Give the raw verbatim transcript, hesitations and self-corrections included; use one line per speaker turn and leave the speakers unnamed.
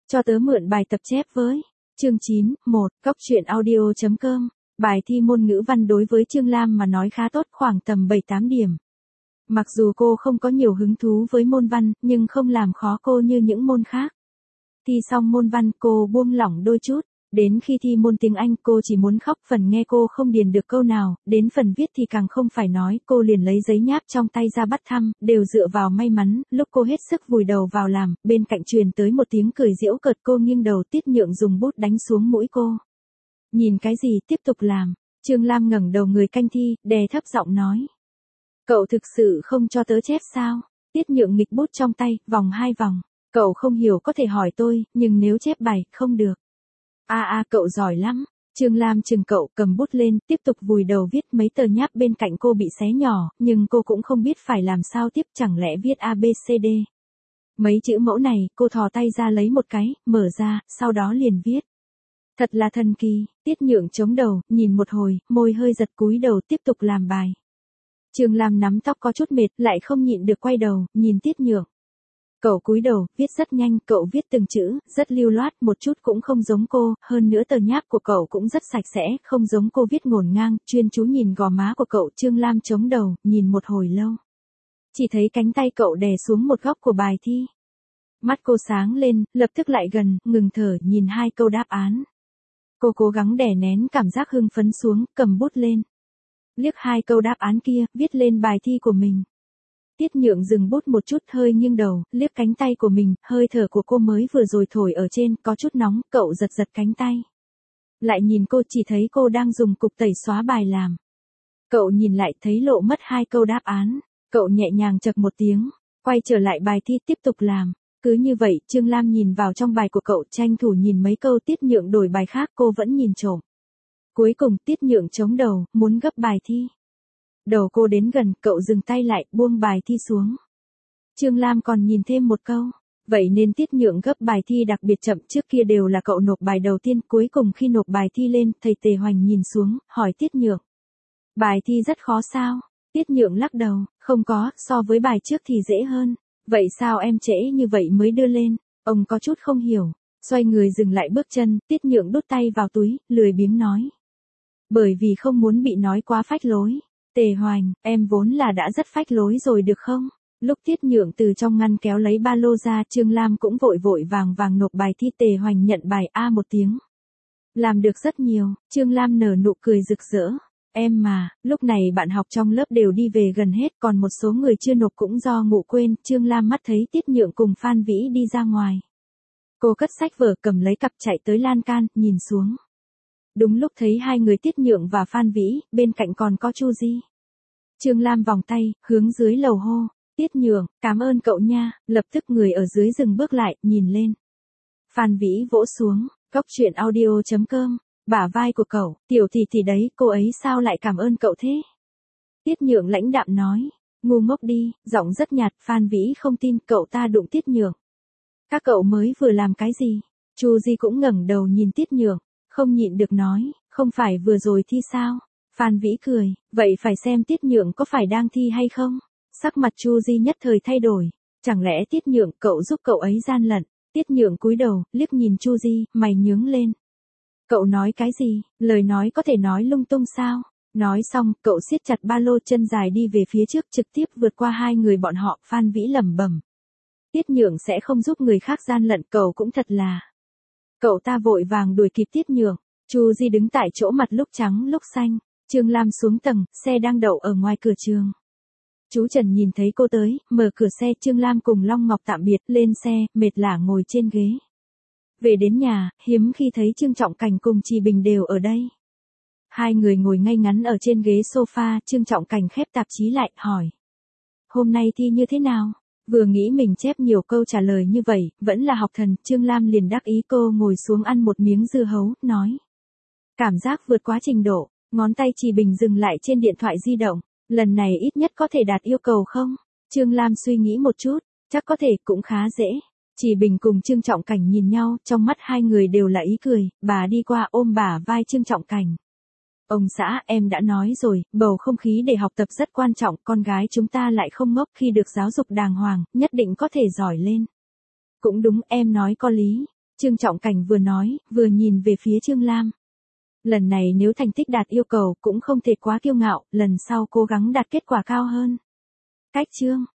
Cho tớ mượn bài tập chép với. Chương chín, một, góc truyện audio chấm com. Bài thi môn ngữ văn đối với Trương Lam mà nói khá tốt, khoảng tầm bảy tám điểm. Mặc dù cô không có nhiều hứng thú với môn văn, nhưng không làm khó cô như những môn khác. Thi xong môn văn cô buông lỏng đôi chút. Đến khi thi môn tiếng Anh cô chỉ muốn khóc, phần nghe cô không điền được câu nào, đến phần viết thì càng không phải nói, cô liền lấy giấy nháp trong tay ra bắt thăm, đều dựa vào may mắn, lúc cô hết sức vùi đầu vào làm, bên cạnh truyền tới một tiếng cười giễu cợt, cô nghiêng đầu, Tiết Nhượng dùng bút đánh xuống mũi cô. Nhìn cái gì, tiếp tục làm. Trương Lam ngẩng đầu người canh thi, đè thấp giọng nói. Cậu thực sự không cho tớ chép sao? Tiết Nhượng nghịch bút trong tay, vòng hai vòng. Cậu không hiểu có thể hỏi tôi, nhưng nếu chép bài, không được. A à, a à, cậu giỏi lắm. Trương Lam chừng cậu, cầm bút lên, tiếp tục vùi đầu viết, mấy tờ nháp bên cạnh cô bị xé nhỏ, nhưng cô cũng không biết phải làm sao tiếp, chẳng lẽ viết A B C D. Mấy chữ mẫu này, cô thò tay ra lấy một cái, mở ra, sau đó liền viết. Thật là thần kỳ. Tiết Nhượng chống đầu, nhìn một hồi, môi hơi giật, cúi đầu tiếp tục làm bài. Trương Lam nắm tóc có chút mệt, lại không nhịn được quay đầu, nhìn Tiết Nhượng. Cậu cúi đầu, viết rất nhanh, cậu viết từng chữ, rất lưu loát, một chút cũng không giống cô, hơn nữa tờ nháp của cậu cũng rất sạch sẽ, không giống cô viết ngổn ngang, chuyên chú nhìn gò má của cậu. Trương Lam chống đầu, nhìn một hồi lâu. Chỉ thấy cánh tay cậu đè xuống một góc của bài thi. Mắt cô sáng lên, lập tức lại gần, ngừng thở, nhìn hai câu đáp án. Cô cố gắng đè nén cảm giác hưng phấn xuống, cầm bút lên. Liếc hai câu đáp án kia, viết lên bài thi của mình. Tiết Nhượng dừng bút một chút, hơi nghiêng đầu, liếc cánh tay của mình, hơi thở của cô mới vừa rồi thổi ở trên, có chút nóng, cậu giật giật cánh tay. Lại nhìn cô, chỉ thấy cô đang dùng cục tẩy xóa bài làm. Cậu nhìn lại thấy lộ mất hai câu đáp án, cậu nhẹ nhàng chậc một tiếng, quay trở lại bài thi tiếp tục làm. Cứ như vậy, Trương Lam nhìn vào trong bài của cậu, tranh thủ nhìn mấy câu. Tiết Nhượng đổi bài khác, cô vẫn nhìn trộm. Cuối cùng Tiết Nhượng chống đầu, muốn gấp bài thi. Đầu cô đến gần, cậu dừng tay lại, buông bài thi xuống. Trương Lam còn nhìn thêm một câu. Vậy nên Tiết Nhượng gấp bài thi đặc biệt chậm, trước kia đều là cậu nộp bài đầu tiên, cuối cùng khi nộp bài thi lên, thầy Tề Hoành nhìn xuống, hỏi Tiết Nhượng. Bài thi rất khó sao? Tiết Nhượng lắc đầu, không có, so với bài trước thì dễ hơn. Vậy sao em trễ như vậy mới đưa lên? Ông có chút không hiểu. Xoay người dừng lại bước chân, Tiết Nhượng đút tay vào túi, lười biếng nói. Bởi vì không muốn bị nói quá phách lối. Tề Hoành, em vốn là đã rất phách lối rồi được không? Lúc Tiết Nhượng từ trong ngăn kéo lấy ba lô ra, Trương Lam cũng vội vội vàng vàng nộp bài thi. Tề Hoành nhận bài A một tiếng. Làm được rất nhiều, Trương Lam nở nụ cười rực rỡ. Em mà, lúc này bạn học trong lớp đều đi về gần hết, còn một số người chưa nộp cũng do ngủ quên. Trương Lam mắt thấy Tiết Nhượng cùng Phan Vĩ đi ra ngoài. Cô cất sách vở, cầm lấy cặp chạy tới lan can, nhìn xuống. Đúng lúc thấy hai người Tiết Nhượng và Phan Vĩ, bên cạnh còn có Chu Di. Trương Lam vòng tay, hướng dưới lầu hô. Tiết Nhượng, cảm ơn cậu nha. Lập tức người ở dưới dừng bước lại, nhìn lên. Phan Vĩ vỗ xuống, góc truyện audio chấm com. Bả vai của cậu, tiểu tỷ tỷ đấy, cô ấy sao lại cảm ơn cậu thế? Tiết Nhượng lãnh đạm nói. Ngu ngốc đi, giọng rất nhạt. Phan Vĩ không tin, cậu ta đụng Tiết Nhượng. Các cậu mới vừa làm cái gì? Chu Di cũng ngẩng đầu nhìn Tiết Nhượng, không nhịn được nói, không phải vừa rồi thi sao? Phan Vĩ cười, vậy phải xem Tiết Nhượng có phải đang thi hay không? Sắc mặt Chu Di nhất thời thay đổi, chẳng lẽ Tiết Nhượng cậu giúp cậu ấy gian lận? Tiết Nhượng cúi đầu, liếc nhìn Chu Di, mày nhướng lên. Cậu nói cái gì, lời nói có thể nói lung tung sao? Nói xong, cậu siết chặt ba lô, chân dài đi về phía trước, trực tiếp vượt qua hai người bọn họ. Phan Vĩ lẩm bẩm. Tiết Nhượng sẽ không giúp người khác gian lận, cậu cũng thật là. Cậu ta vội vàng đuổi kịp Tiết Nhượng. Chu Di đứng tại chỗ, mặt lúc trắng lúc xanh. Trương Lam xuống tầng, xe đang đậu ở ngoài cửa trường. Chú Trần nhìn thấy cô tới, mở cửa xe. Trương Lam cùng Long Ngọc tạm biệt, lên xe, mệt lả ngồi trên ghế. Về đến nhà, hiếm khi thấy Trương Trọng Cảnh cùng Trì Bình đều ở đây. Hai người ngồi ngay ngắn ở trên ghế sofa, Trương Trọng Cảnh khép tạp chí lại, hỏi. Hôm nay thi như thế nào? Vừa nghĩ mình chép nhiều câu trả lời như vậy, vẫn là học thần, Trương Lam liền đắc ý. Cô ngồi xuống ăn một miếng dưa hấu, nói. Cảm giác vượt quá trình độ, ngón tay Trì Bình dừng lại trên điện thoại di động. Lần này ít nhất có thể đạt yêu cầu không? Trương Lam suy nghĩ một chút, chắc có thể, cũng khá dễ. Trì Bình cùng Trương Trọng Cảnh nhìn nhau, trong mắt hai người đều là ý cười. Bà đi qua ôm bả vai Trương Trọng Cảnh. Ông xã, em đã nói rồi, bầu không khí để học tập rất quan trọng, con gái chúng ta lại không ngốc, khi được giáo dục đàng hoàng, nhất định có thể giỏi lên. Cũng đúng, em nói có lý. Trương Trọng Cảnh vừa nói, vừa nhìn về phía Trương Lam. Lần này nếu thành tích đạt yêu cầu cũng không thể quá kiêu ngạo, lần sau cố gắng đạt kết quả cao hơn. Cách Trương